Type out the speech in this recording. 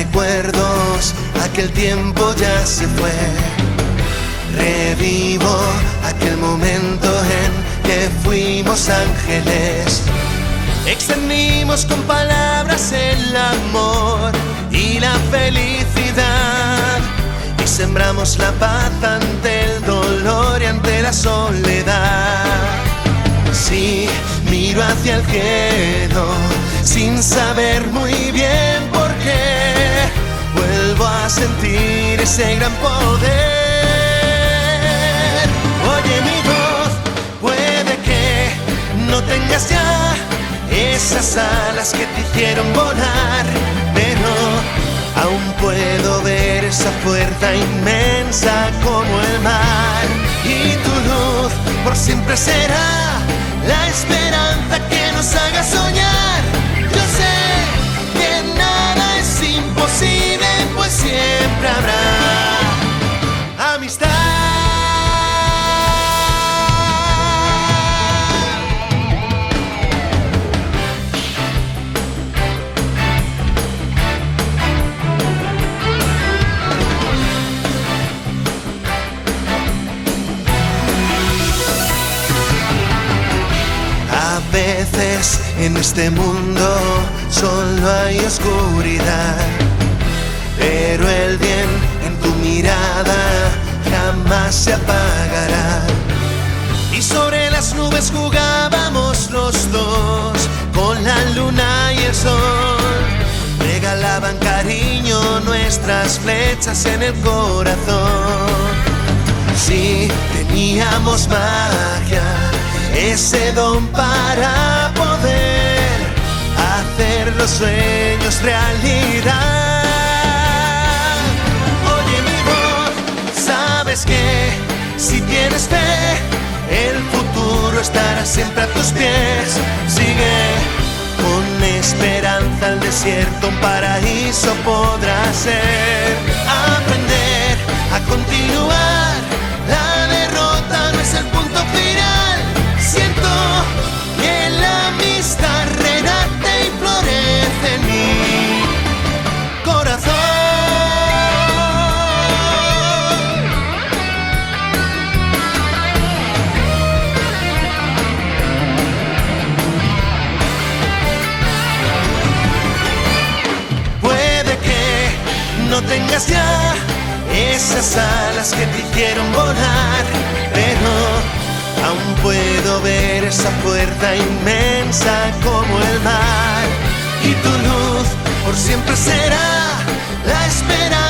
recuerdos, aquel tiempo ya se fue. Revivo aquel momento en que fuimos ángeles. Extendimos con palabras el amor y la felicidad, y sembramos la paz ante el dolor y ante la soledad. Sí, miro hacia el cielo sin saber muy bien por qué. Vuelvo a sentir ese gran poder. Oye mi voz, puede que no tengas ya esas alas que te hicieron volar, pero aún puedo ver esa fuerza inmensa como el mar. Y tu luz por siempre será la esperanza que nos haga soñar. Yo sé que nada es imposible, pues siempre habrá amistad. A veces en este mundo solo hay oscuridad, pero el bien en tu mirada jamás se apagará. Y sobre las nubes jugábamos los dos, con la luna y el sol. Regalaban cariño nuestras flechas en el corazón. Sí, teníamos magia, ese don para poder hacer los sueños realidad. Oye mi voz, sabes que si tienes fe, el futuro estará siempre a tus pies. Sigue con esperanza, el desierto un paraíso podrá ser. Aprender a continuar, la derrota no es el punto final. Siento que la amistad renace y florece en mi corazón. Puede que no tengas ya esas alas que te hicieron volar, pero aún puedo ver esa fuerza inmensa como el mar. Y tu luz por siempre será la esperanza